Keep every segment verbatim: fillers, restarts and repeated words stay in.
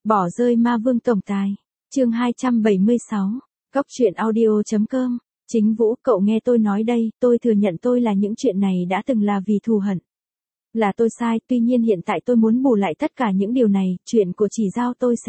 Bỏ rơi ma vương tổng tài. Chương hai trăm bảy mươi sáu. Cóc truyện audio chấm com. Chính Vũ, cậu nghe tôi nói đây, tôi thừa nhận tôi là những chuyện này đã từng là vì thù hận. Là tôi sai, tuy nhiên hiện tại tôi muốn bù lại tất cả những điều này, chuyện của chỉ giao tôi sẽ.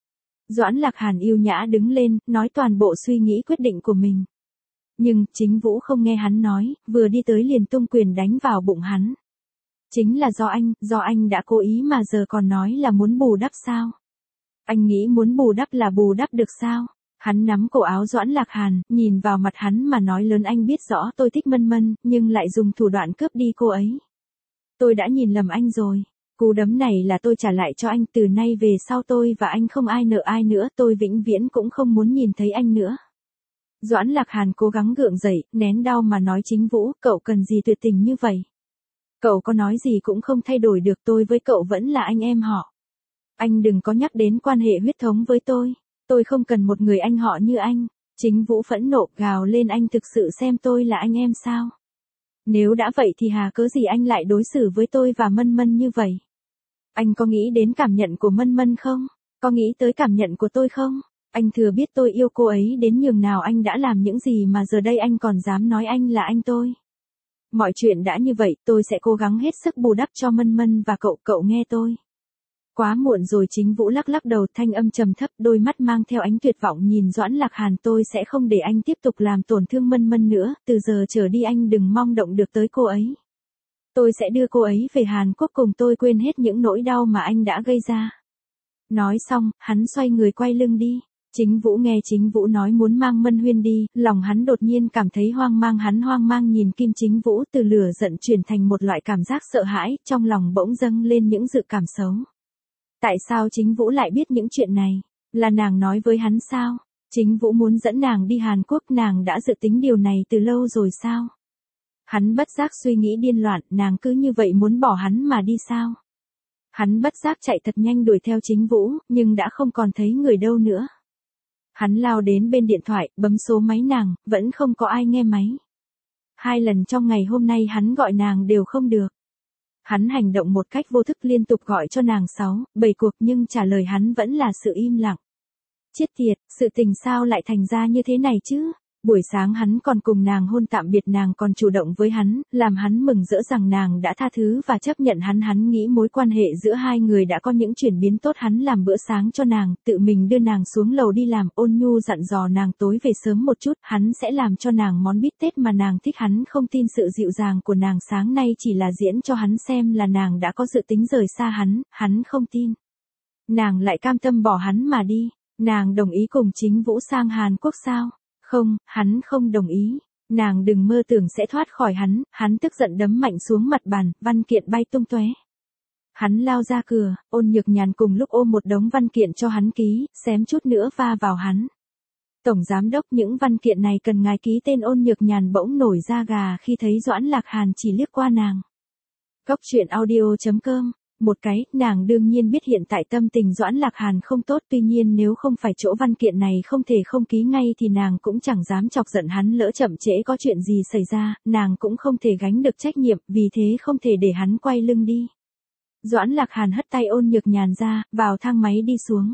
Doãn Lạc Hàn yêu nhã đứng lên, nói toàn bộ suy nghĩ quyết định của mình. Nhưng, Chính Vũ không nghe hắn nói, vừa đi tới liền tung quyền đánh vào bụng hắn. Chính là do anh, do anh đã cố ý mà giờ còn nói là muốn bù đắp sao? Anh nghĩ muốn bù đắp là bù đắp được sao? Hắn nắm cổ áo Doãn Lạc Hàn, nhìn vào mặt hắn mà nói lớn, anh biết rõ tôi thích Mân Mân, nhưng lại dùng thủ đoạn cướp đi cô ấy. Tôi đã nhìn lầm anh rồi. Cú đấm này là tôi trả lại cho anh, từ nay về sau tôi và anh không ai nợ ai nữa, tôi vĩnh viễn cũng không muốn nhìn thấy anh nữa. Doãn Lạc Hàn cố gắng gượng dậy, nén đau mà nói, Chính Vũ, cậu cần gì tuyệt tình như vậy? Cậu có nói gì cũng không thay đổi được, tôi với cậu vẫn là anh em họ. Anh đừng có nhắc đến quan hệ huyết thống với tôi, tôi không cần một người anh họ như anh. Chính Vũ phẫn nộ gào lên, anh thực sự xem tôi là anh em sao? Nếu đã vậy thì hà cớ gì anh lại đối xử với tôi và Mân Mân như vậy? Anh có nghĩ đến cảm nhận của Mân Mân không? Có nghĩ tới cảm nhận của tôi không? Anh thừa biết tôi yêu cô ấy đến nhường nào, anh đã làm những gì mà giờ đây anh còn dám nói anh là anh tôi. Mọi chuyện đã như vậy, tôi sẽ cố gắng hết sức bù đắp cho Mân Mân và cậu, cậu nghe tôi. Quá muộn rồi. Chính Vũ lắc lắc đầu, thanh âm trầm thấp, đôi mắt mang theo ánh tuyệt vọng nhìn Doãn Lạc Hàn, tôi sẽ không để anh tiếp tục làm tổn thương Mân Mân nữa, từ giờ trở đi anh đừng mong động được tới cô ấy. Tôi sẽ đưa cô ấy về Hàn Quốc cùng tôi quên hết những nỗi đau mà anh đã gây ra. Nói xong, hắn xoay người quay lưng đi. Chính Vũ nghe Chính Vũ nói muốn mang Mân Huyên đi, lòng hắn đột nhiên cảm thấy hoang mang, hắn hoang mang nhìn Kim Chính Vũ, từ lửa giận chuyển thành một loại cảm giác sợ hãi, trong lòng bỗng dâng lên những dự cảm xấu. Tại sao Chính Vũ lại biết những chuyện này? Là nàng nói với hắn sao? Chính Vũ muốn dẫn nàng đi Hàn Quốc, nàng đã dự tính điều này từ lâu rồi sao? Hắn bất giác suy nghĩ điên loạn, nàng cứ như vậy muốn bỏ hắn mà đi sao? Hắn bất giác chạy thật nhanh đuổi theo Chính Vũ, nhưng đã không còn thấy người đâu nữa. Hắn lao đến bên điện thoại, bấm số máy nàng, vẫn không có ai nghe máy. Hai lần trong ngày hôm nay hắn gọi nàng đều không được. Hắn hành động một cách vô thức liên tục gọi cho nàng sáu, bảy cuộc nhưng trả lời hắn vẫn là sự im lặng. Chết tiệt, sự tình sao lại thành ra như thế này chứ? Buổi sáng hắn còn cùng nàng hôn tạm biệt, nàng còn chủ động với hắn, làm hắn mừng rỡ rằng nàng đã tha thứ và chấp nhận hắn. Hắn nghĩ mối quan hệ giữa hai người đã có những chuyển biến tốt. Hắn làm bữa sáng cho nàng, tự mình đưa nàng xuống lầu đi làm, ôn nhu dặn dò nàng tối về sớm một chút, hắn sẽ làm cho nàng món bít tết mà nàng thích. Hắn không tin sự dịu dàng của nàng sáng nay chỉ là diễn cho hắn xem, là nàng đã có dự tính rời xa hắn, hắn không tin. Nàng lại cam tâm bỏ hắn mà đi. Nàng đồng ý cùng Chính Vũ sang Hàn Quốc sao? Không, hắn không đồng ý. Nàng đừng mơ tưởng sẽ thoát khỏi hắn. Hắn tức giận đấm mạnh xuống mặt bàn, văn kiện bay tung tóe. Hắn lao ra cửa, Ôn Nhược Nhàn cùng lúc ôm một đống văn kiện cho hắn ký, xém chút nữa va vào hắn. Tổng giám đốc, những văn kiện này cần ngài ký tên. Ôn Nhược Nhàn bỗng nổi da gà khi thấy Doãn Lạc Hàn chỉ liếc qua nàng. Cóc truyện audio chấm com. Một cái, nàng đương nhiên biết hiện tại tâm tình Doãn Lạc Hàn không tốt, tuy nhiên nếu không phải chỗ văn kiện này không thể không ký ngay thì nàng cũng chẳng dám chọc giận hắn, lỡ chậm trễ có chuyện gì xảy ra, nàng cũng không thể gánh được trách nhiệm, vì thế không thể để hắn quay lưng đi. Doãn Lạc Hàn hất tay Ôn Nhược Nhàn ra, vào thang máy đi xuống.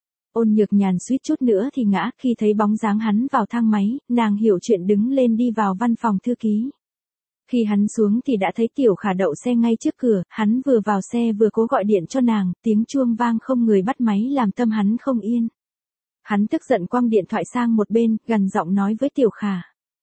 Ôn Nhược Nhàn suýt chút nữa thì ngã khi thấy bóng dáng hắn vào thang máy, nàng hiểu chuyện đứng lên đi vào văn phòng thư ký. Khi hắn xuống thì đã thấy Tiểu Khả đậu xe ngay trước cửa, hắn vừa vào xe vừa cố gọi điện cho nàng, tiếng chuông vang không người bắt máy làm tâm hắn không yên. Hắn tức giận quăng điện thoại sang một bên, gằn giọng nói với Tiểu Khả.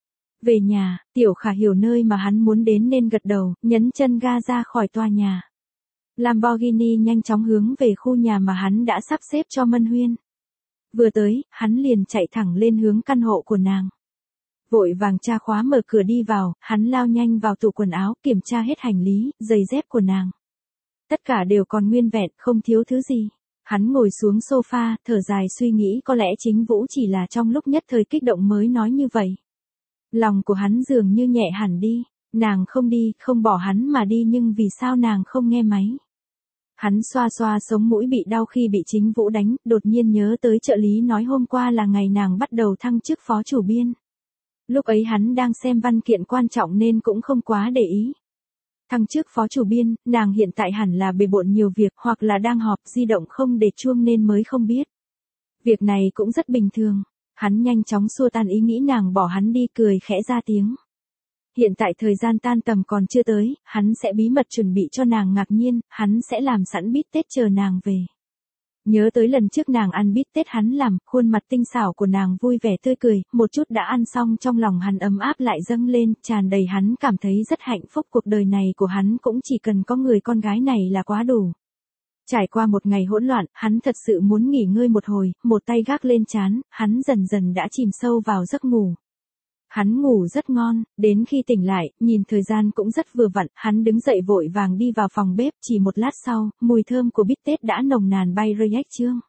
Về nhà. Tiểu Khả hiểu nơi mà hắn muốn đến nên gật đầu, nhấn chân ga ra khỏi tòa nhà. Lamborghini nhanh chóng hướng về khu nhà mà hắn đã sắp xếp cho Mân Huyên. Vừa tới, hắn liền chạy thẳng lên hướng căn hộ của nàng. Vội vàng tra khóa mở cửa đi vào, hắn lao nhanh vào tủ quần áo, kiểm tra hết hành lý, giày dép của nàng. Tất cả đều còn nguyên vẹn, không thiếu thứ gì. Hắn ngồi xuống sofa, thở dài suy nghĩ có lẽ Chính Vũ chỉ là trong lúc nhất thời kích động mới nói như vậy. Lòng của hắn dường như nhẹ hẳn đi, nàng không đi, không bỏ hắn mà đi, nhưng vì sao nàng không nghe máy. Hắn xoa xoa sống mũi bị đau khi bị Chính Vũ đánh, đột nhiên nhớ tới trợ lý nói hôm qua là ngày nàng bắt đầu thăng chức phó chủ biên. Lúc ấy hắn đang xem văn kiện quan trọng nên cũng không quá để ý. Thăng chức phó chủ biên, nàng hiện tại hẳn là bề bộn nhiều việc hoặc là đang họp, di động không để chuông nên mới không biết. Việc này cũng rất bình thường. Hắn nhanh chóng xua tan ý nghĩ nàng bỏ hắn đi, cười khẽ ra tiếng. Hiện tại thời gian tan tầm còn chưa tới, hắn sẽ bí mật chuẩn bị cho nàng ngạc nhiên, hắn sẽ làm sẵn bít tết chờ nàng về. Nhớ tới lần trước nàng ăn bít tết hắn làm, khuôn mặt tinh xảo của nàng vui vẻ tươi cười, một chút đã ăn xong trong lòng hắn ấm áp lại dâng lên, tràn đầy, hắn cảm thấy rất hạnh phúc, cuộc đời này của hắn cũng chỉ cần có người con gái này là quá đủ. Trải qua một ngày hỗn loạn, hắn thật sự muốn nghỉ ngơi một hồi, một tay gác lên trán, hắn dần dần đã chìm sâu vào giấc ngủ. Hắn ngủ rất ngon, đến khi tỉnh lại, nhìn thời gian cũng rất vừa vặn, hắn đứng dậy vội vàng đi vào phòng bếp, chỉ một lát sau, mùi thơm của bít tết đã nồng nàn bay rơi ếch chương.